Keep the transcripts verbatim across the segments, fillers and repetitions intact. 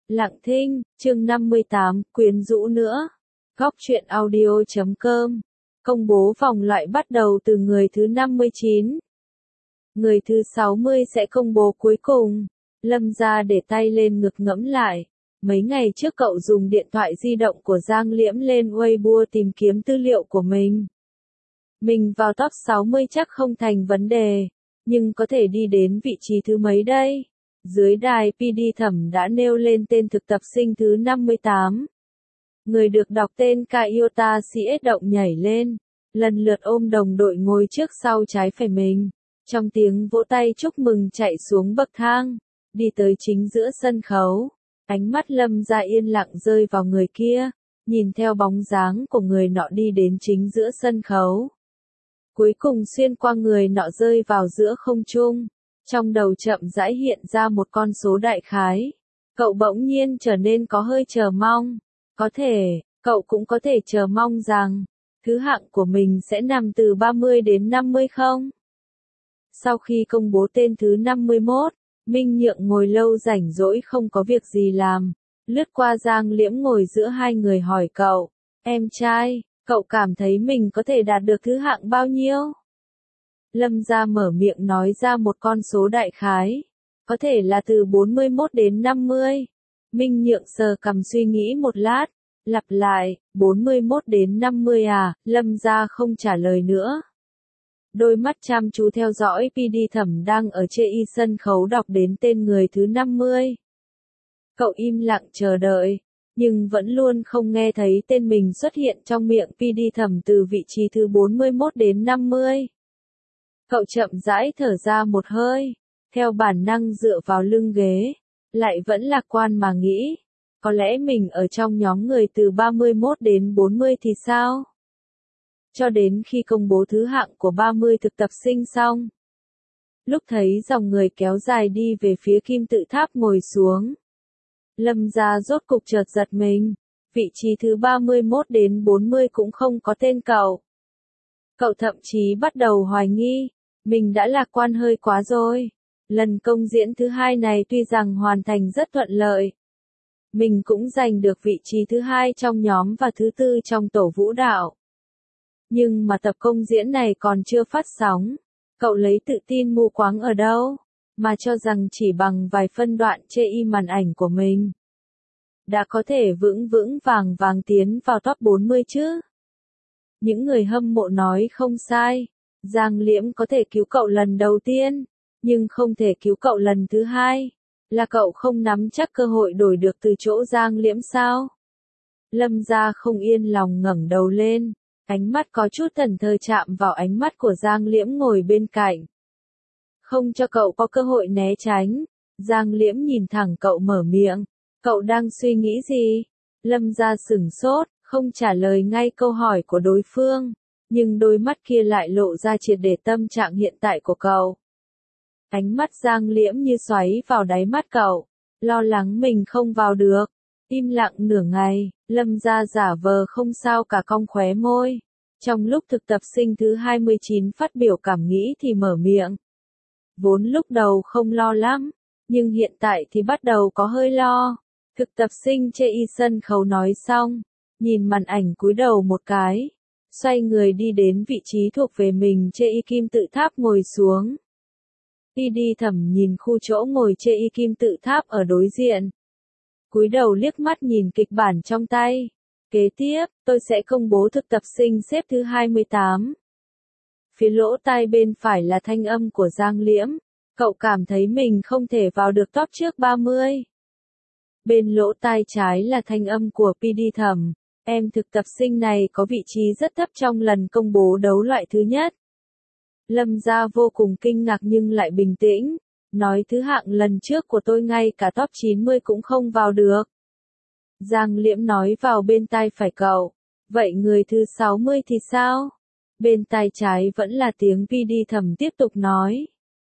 Lặng thinh, chương năm mươi tám, quyến rũ nữa. Góc truyện audio chấm com. Công bố vòng loại bắt đầu từ người thứ năm mươi chín. Người thứ sáu mươi sẽ công bố cuối cùng. Lâm gia để tay lên ngực ngẫm lại. Mấy ngày trước cậu dùng điện thoại di động của Giang Liễm lên Weibo tìm kiếm tư liệu của mình. Mình vào top sáu mươi chắc không thành vấn đề. Nhưng có thể đi đến vị trí thứ mấy đây? Dưới đài pê đê Thẩm đã nêu lên tên thực tập sinh thứ năm mươi tám. Người được đọc tên Kayota xê ét động nhảy lên, lần lượt ôm đồng đội ngồi trước sau trái phải mình. Trong tiếng vỗ tay chúc mừng chạy xuống bậc thang, đi tới chính giữa sân khấu. Ánh mắt Lâm Gia yên lặng rơi vào người kia, nhìn theo bóng dáng của người nọ đi đến chính giữa sân khấu. Cuối cùng xuyên qua người nọ rơi vào giữa không trung. Trong đầu chậm rãi hiện ra một con số đại khái. Cậu bỗng nhiên trở nên có hơi chờ mong. Có thể, cậu cũng có thể chờ mong rằng, thứ hạng của mình sẽ nằm từ ba mươi đến năm mươi không? Sau khi công bố tên thứ năm mươi mốt, Minh Nhượng ngồi lâu rảnh rỗi không có việc gì làm. Lướt qua Giang Liễm ngồi giữa hai người hỏi cậu, em trai, cậu cảm thấy mình có thể đạt được thứ hạng bao nhiêu? Lâm Gia mở miệng nói ra một con số đại khái. Có thể là từ bốn mươi mốt đến năm mươi. Minh Nhượng sờ cằm suy nghĩ một lát. Lặp lại, bốn mươi mốt đến năm mươi à, Lâm Gia không trả lời nữa. Đôi mắt chăm chú theo dõi pê đê Thẩm đang ở chê y sân khấu đọc đến tên người thứ năm mươi. Cậu im lặng chờ đợi, nhưng vẫn luôn không nghe thấy tên mình xuất hiện trong miệng pê đê Thẩm từ vị trí thứ bốn mươi mốt đến năm mươi. Cậu chậm rãi thở ra một hơi, theo bản năng dựa vào lưng ghế, lại vẫn lạc quan mà nghĩ, có lẽ mình ở trong nhóm người từ ba mươi mốt đến bốn mươi thì sao? Cho đến khi công bố thứ hạng của ba mươi thực tập sinh xong. Lúc thấy dòng người kéo dài đi về phía kim tự tháp ngồi xuống. Lâm Gia rốt cục chợt giật mình, vị trí thứ ba mươi mốt đến bốn mươi cũng không có tên cậu. Cậu thậm chí bắt đầu hoài nghi. Mình đã lạc quan hơi quá rồi. Lần công diễn thứ hai này tuy rằng hoàn thành rất thuận lợi. Mình cũng giành được vị trí thứ hai trong nhóm và thứ tư trong tổ vũ đạo. Nhưng mà tập công diễn này còn chưa phát sóng. Cậu lấy tự tin mù quáng ở đâu? Mà cho rằng chỉ bằng vài phân đoạn chê y màn ảnh của mình. Đã có thể vững vững vàng vàng tiến vào top bốn mươi chứ? Những người hâm mộ nói không sai. Giang Liễm có thể cứu cậu lần đầu tiên, nhưng không thể cứu cậu lần thứ hai. Là cậu không nắm chắc cơ hội đổi được từ chỗ Giang Liễm sao? Lâm Gia không yên lòng ngẩng đầu lên, ánh mắt có chút thần thơ chạm vào ánh mắt của Giang Liễm ngồi bên cạnh. Không cho cậu có cơ hội né tránh, Giang Liễm nhìn thẳng cậu mở miệng, cậu đang suy nghĩ gì? Lâm Gia sửng sốt, không trả lời ngay câu hỏi của đối phương. Nhưng đôi mắt kia lại lộ ra triệt để tâm trạng hiện tại của cậu. Ánh mắt Giang Liễm như xoáy vào đáy mắt cậu, lo lắng mình không vào được. Im lặng nửa ngày, Lâm Gia giả vờ không sao cả cong khóe môi. Trong lúc thực tập sinh thứ hai mươi chín phát biểu cảm nghĩ thì mở miệng. Vốn lúc đầu không lo lắm, nhưng hiện tại thì bắt đầu có hơi lo. Thực tập sinh chê y sân khấu nói xong, nhìn màn ảnh cúi đầu một cái. Xoay người đi đến vị trí thuộc về mình chê y kim tự tháp ngồi xuống. pê đê Thẩm nhìn khu chỗ ngồi chê y kim tự tháp ở đối diện. Cúi đầu liếc mắt nhìn kịch bản trong tay. Kế tiếp, tôi sẽ công bố thực tập sinh xếp thứ hai mươi tám. Phía lỗ tai bên phải là thanh âm của Giang Liễm. Cậu cảm thấy mình không thể vào được top trước ba mươi. Bên lỗ tai trái là thanh âm của pê đê Thẩm. Em thực tập sinh này có vị trí rất thấp trong lần công bố đấu loại thứ nhất. Lâm Gia vô cùng kinh ngạc nhưng lại bình tĩnh, nói thứ hạng lần trước của tôi ngay cả top chín mươi cũng không vào được. Giang Liễm nói vào bên tai phải cậu, vậy người thứ sáu mươi thì sao? Bên tai trái vẫn là tiếng pê đê Thẩm tiếp tục nói.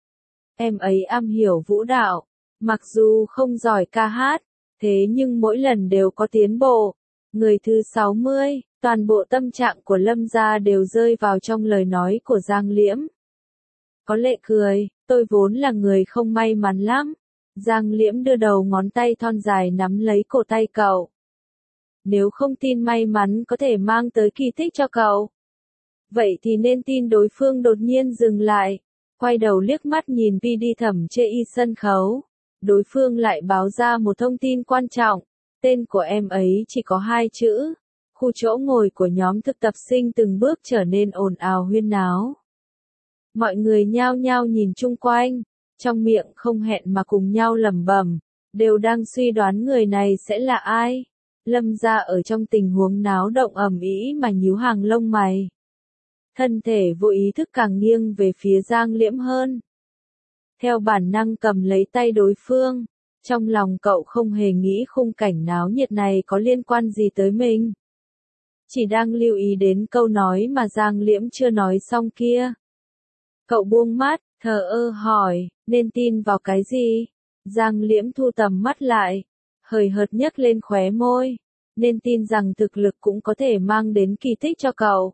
Em ấy am hiểu vũ đạo, mặc dù không giỏi ca hát, thế nhưng mỗi lần đều có tiến bộ. Người thứ sáu mươi, toàn bộ tâm trạng của Lâm Gia đều rơi vào trong lời nói của Giang Liễm. Có lệ cười, tôi vốn là người không may mắn lắm. Giang Liễm đưa đầu ngón tay thon dài nắm lấy cổ tay cậu. Nếu không tin may mắn có thể mang tới kỳ tích cho cậu, vậy thì nên tin đối phương đột nhiên dừng lại, quay đầu liếc mắt nhìn pê đê Thẩm chê y sân khấu. Đối phương lại báo ra một thông tin quan trọng, tên của em ấy chỉ có hai chữ. Khu chỗ ngồi của nhóm thực tập sinh từng bước trở nên ồn ào huyên náo. Mọi người nhao nhao nhìn chung quanh, trong miệng không hẹn mà cùng nhau lẩm bẩm, đều đang suy đoán người này sẽ là ai. Lâm gia ở trong tình huống náo động ầm ĩ mà nhíu hàng lông mày. Thân thể vô ý thức càng nghiêng về phía Giang Liễm hơn. Theo bản năng cầm lấy tay đối phương, trong lòng cậu không hề nghĩ khung cảnh náo nhiệt này có liên quan gì tới mình. Chỉ đang lưu ý đến câu nói mà Giang Liễm chưa nói xong kia. Cậu buông mắt, thờ ơ hỏi, nên tin vào cái gì? Giang Liễm thu tầm mắt lại, hời hợt nhấc lên khóe môi, nên tin rằng thực lực cũng có thể mang đến kỳ tích cho cậu.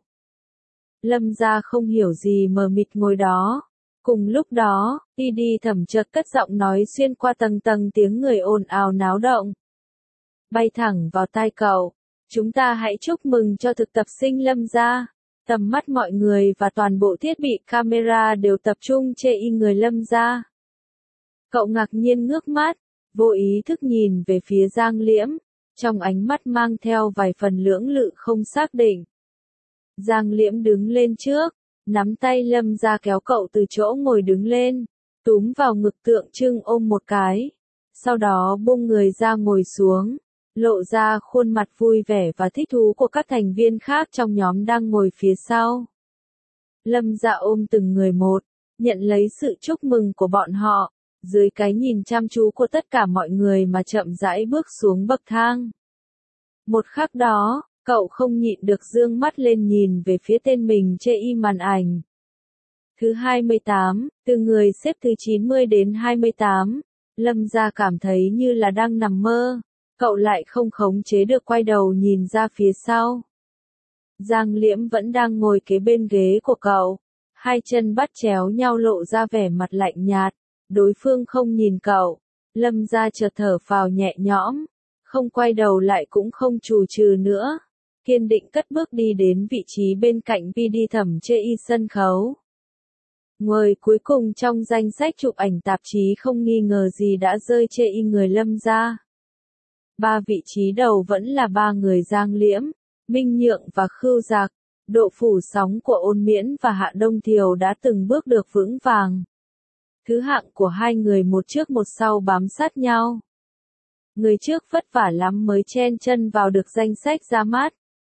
Lâm gia không hiểu gì mờ mịt ngồi đó. Cùng lúc đó, pê đê Thẩm chợt cất giọng nói xuyên qua tầng tầng tiếng người ồn ào náo động. Bay thẳng vào tai cậu, chúng ta hãy chúc mừng cho thực tập sinh Lâm gia. Tầm mắt mọi người và toàn bộ thiết bị camera đều tập trung chê y người Lâm gia. Cậu ngạc nhiên ngước mắt, vô ý thức nhìn về phía Giang Liễm, trong ánh mắt mang theo vài phần lưỡng lự không xác định. Giang Liễm đứng lên trước, nắm tay Lâm gia kéo cậu từ chỗ ngồi đứng lên, túm vào ngực tượng trưng ôm một cái, sau đó buông người ra ngồi xuống, lộ ra khuôn mặt vui vẻ và thích thú của các thành viên khác trong nhóm đang ngồi phía sau. Lâm gia ôm từng người một, nhận lấy sự chúc mừng của bọn họ, dưới cái nhìn chăm chú của tất cả mọi người mà chậm rãi bước xuống bậc thang. Một khắc đó, cậu không nhịn được dương mắt lên nhìn về phía tên mình chê y màn ảnh. Thứ hai mươi tám, từ người xếp thứ chín mươi đến hai mươi tám, Lâm gia cảm thấy như là đang nằm mơ, cậu lại không khống chế được quay đầu nhìn ra phía sau. Giang Liễm vẫn đang ngồi kế bên ghế của cậu, hai chân bắt chéo nhau lộ ra vẻ mặt lạnh nhạt, đối phương không nhìn cậu, Lâm gia chợt thở phào nhẹ nhõm, không quay đầu lại cũng không chù chừ nữa. Kiên định cất bước đi đến vị trí bên cạnh pê đê Thẩm chê y sân khấu. Người cuối cùng trong danh sách chụp ảnh tạp chí không nghi ngờ gì đã rơi chê y người Lâm gia. Ba vị trí đầu vẫn là ba người Giang Liễm, Minh Nhượng và Khưu Giặc. Độ phủ sóng của Ôn Miễn và Hạ Đông Thiều đã từng bước được vững vàng. Thứ hạng của hai người một trước một sau bám sát nhau. Người trước vất vả lắm mới chen chân vào được danh sách ra mắt.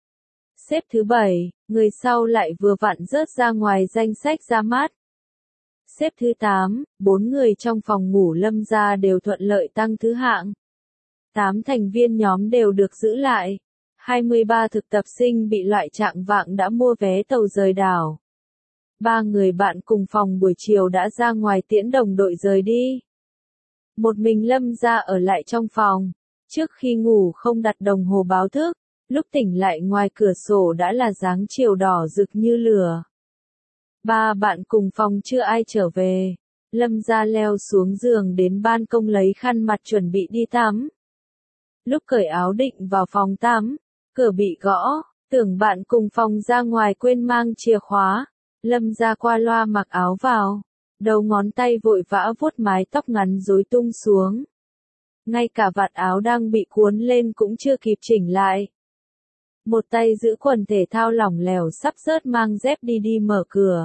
Xếp thứ bảy, người sau lại vừa vặn rớt ra ngoài danh sách ra mắt. Xếp thứ tám, bốn người trong phòng ngủ Lâm gia đều thuận lợi tăng thứ hạng. tám thành viên nhóm đều được giữ lại. hai mươi ba thực tập sinh bị loại trạng vạng đã mua vé tàu rời đảo. Ba người bạn cùng phòng buổi chiều đã ra ngoài tiễn đồng đội rời đi. Một mình Lâm gia ở lại trong phòng. Trước khi ngủ không đặt đồng hồ báo thức. Lúc tỉnh lại ngoài cửa sổ đã là dáng chiều đỏ rực như lửa. Ba bạn cùng phòng chưa ai trở về. Lâm gia leo xuống giường đến ban công lấy khăn mặt chuẩn bị đi tắm. Lúc cởi áo định vào phòng tắm, cửa bị gõ, tưởng bạn cùng phòng ra ngoài quên mang chìa khóa. Lâm gia qua loa mặc áo vào, đầu ngón tay vội vã vuốt mái tóc ngắn rối tung xuống. Ngay cả vạt áo đang bị cuốn lên cũng chưa kịp chỉnh lại. Một tay giữ quần thể thao lỏng lẻo sắp rớt mang dép đi đi mở cửa.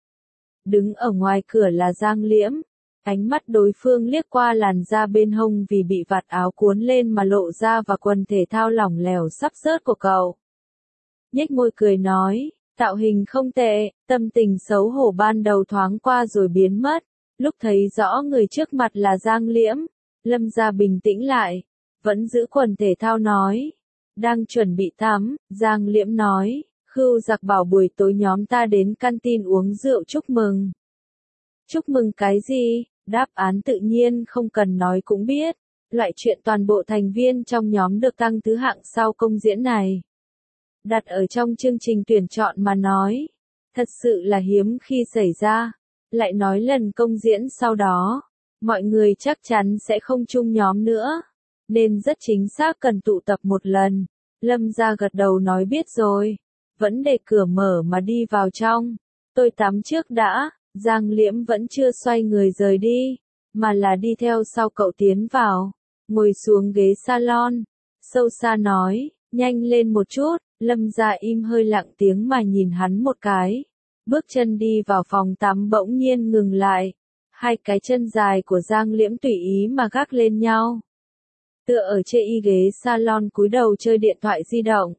Đứng ở ngoài cửa là Giang Liễm, ánh mắt đối phương liếc qua làn da bên hông vì bị vạt áo cuốn lên mà lộ ra và quần thể thao lỏng lẻo sắp rớt của cậu. Nhếch môi cười nói, tạo hình không tệ, tâm tình xấu hổ ban đầu thoáng qua rồi biến mất, lúc thấy rõ người trước mặt là Giang Liễm, Lâm gia bình tĩnh lại, vẫn giữ quần thể thao nói. Đang chuẩn bị tắm, Giang Liễm nói, Khưu Giặc bảo buổi tối nhóm ta đến canteen uống rượu chúc mừng. Chúc mừng cái gì? Đáp án tự nhiên không cần nói cũng biết. Loại chuyện toàn bộ thành viên trong nhóm được tăng thứ hạng sau công diễn này. Đặt ở trong chương trình tuyển chọn mà nói. Thật sự là hiếm khi xảy ra. Lại nói lần công diễn sau đó. mọi người chắc chắn sẽ không chung nhóm nữa, nên rất chính xác cần tụ tập một lần. Lâm Gia gật đầu nói biết rồi, vẫn để cửa mở mà đi vào trong. Tôi tắm trước đã. Giang Liễm vẫn chưa xoay người rời đi, mà là đi theo sau cậu tiến vào, ngồi xuống ghế salon, sâu xa nói, nhanh lên một chút. Lâm Gia im hơi lặng tiếng mà nhìn hắn một cái, bước chân đi vào phòng tắm bỗng nhiên ngừng lại, hai cái chân dài của Giang Liễm tùy ý mà gác lên nhau, tựa ở trên y ghế salon cúi đầu chơi điện thoại di động.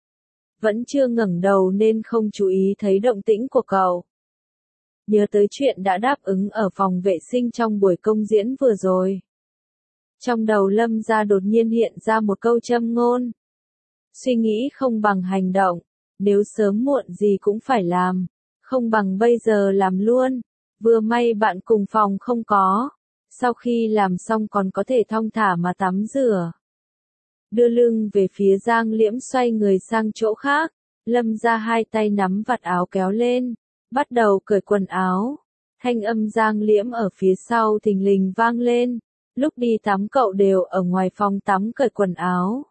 Vẫn chưa ngẩng đầu nên không chú ý thấy động tĩnh của cậu. Nhớ tới chuyện đã đáp ứng ở phòng vệ sinh trong buổi công diễn vừa rồi. Trong đầu Lâm Gia đột nhiên hiện ra một câu châm ngôn. Suy nghĩ không bằng hành động, nếu sớm muộn gì cũng phải làm, không bằng bây giờ làm luôn. Vừa may bạn cùng phòng không có, sau khi làm xong còn có thể thong thả mà tắm rửa. Đưa lưng về phía Giang Liễm xoay người sang chỗ khác, Lâm Gia hai tay nắm vạt áo kéo lên, bắt đầu cởi quần áo. Thanh âm Giang Liễm ở phía sau thình lình vang lên, lúc đi tắm cậu đều ở ngoài phòng tắm cởi quần áo.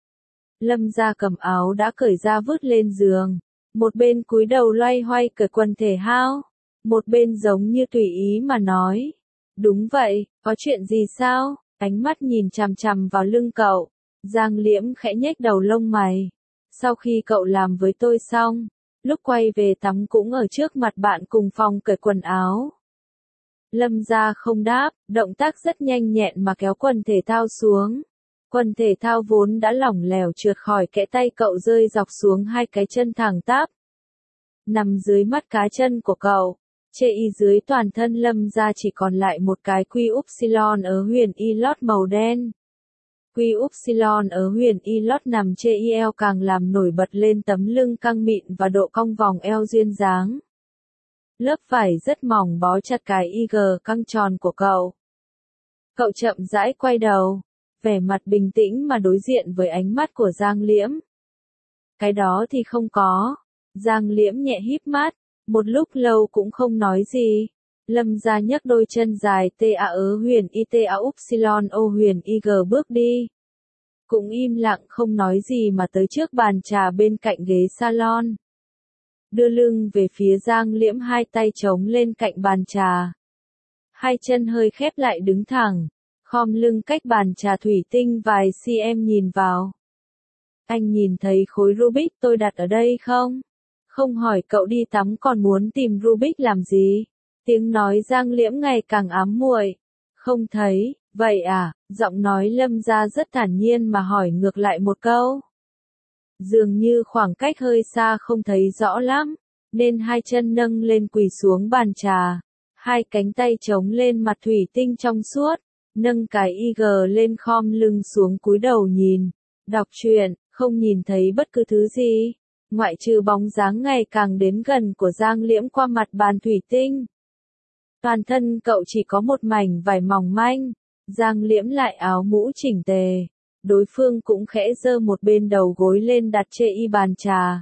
Lâm Gia cầm áo đã cởi ra vứt lên giường, một bên cúi đầu loay hoay cởi quần thể thao, một bên giống như tùy ý mà nói. Đúng vậy, có chuyện gì sao? Ánh mắt nhìn chằm chằm vào lưng cậu, Giang Liễm khẽ nhếch đầu lông mày. Sau khi cậu làm với tôi xong, lúc quay về tắm cũng ở trước mặt bạn cùng phòng cởi quần áo. Lâm Gia không đáp, động tác rất nhanh nhẹn mà kéo quần thể thao xuống. Quần thể thao vốn đã lỏng lẻo trượt khỏi kẽ tay cậu rơi dọc xuống hai cái chân thẳng tắp, nằm dưới mắt cá chân của cậu. Chê y dưới toàn thân Lâm Gia chỉ còn lại một cái quy upsilon ở huyền y lót màu đen. Quy upsilon ở huyền y lót nằm chê y eo càng làm nổi bật lên tấm lưng căng mịn và độ cong vòng eo duyên dáng. Lớp vải rất mỏng bó chặt cái i giê căng tròn của cậu. Cậu chậm rãi quay đầu, vẻ mặt bình tĩnh mà đối diện với ánh mắt của Giang Liễm. Cái đó thì không có. Giang Liễm nhẹ híp mắt, một lúc lâu cũng không nói gì. Lâm Gia nhấc đôi chân dài ta ớ huyền y ta upsilon o huyền y g bước đi. Cũng im lặng không nói gì mà tới trước bàn trà bên cạnh ghế salon. Đưa lưng về phía Giang Liễm hai tay chống lên cạnh bàn trà. Hai chân hơi khép lại đứng thẳng, khom lưng cách bàn trà thủy tinh vài cm nhìn vào. Anh nhìn thấy khối Rubik tôi đặt ở đây không? Không hỏi cậu đi tắm còn muốn tìm Rubik làm gì? Tiếng nói Giang Liễm ngày càng ám muội. Không thấy, vậy à? Giọng nói Lâm Gia rất thản nhiên mà hỏi ngược lại một câu. Dường như khoảng cách hơi xa không thấy rõ lắm, nên hai chân nâng lên quỳ xuống bàn trà. Hai cánh tay chống lên mặt thủy tinh trong suốt, nâng cái i giê lên khom lưng xuống cúi đầu nhìn, đọc truyện, không nhìn thấy bất cứ thứ gì, ngoại trừ bóng dáng ngày càng đến gần của Giang Liễm qua mặt bàn thủy tinh. Toàn thân cậu chỉ có một mảnh vải mỏng manh, Giang Liễm lại áo mũ chỉnh tề, đối phương cũng khẽ giơ một bên đầu gối lên đặt trên y bàn trà.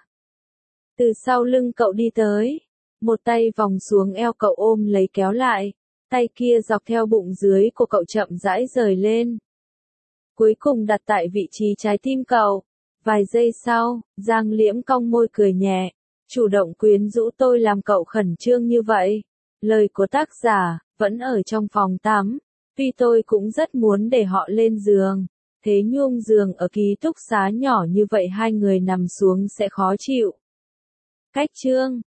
Từ sau lưng cậu đi tới, một tay vòng xuống eo cậu ôm lấy kéo lại, tay kia dọc theo bụng dưới của cậu chậm rãi rời lên. Cuối cùng đặt tại vị trí trái tim cậu. Vài giây sau, Giang Liễm cong môi cười nhẹ, chủ động quyến rũ tôi làm cậu khẩn trương như vậy. Lời của tác giả, vẫn ở trong phòng tắm, tuy tôi cũng rất muốn để họ lên giường, thế nhưng giường ở ký túc xá nhỏ như vậy hai người nằm xuống sẽ khó chịu. Cách chương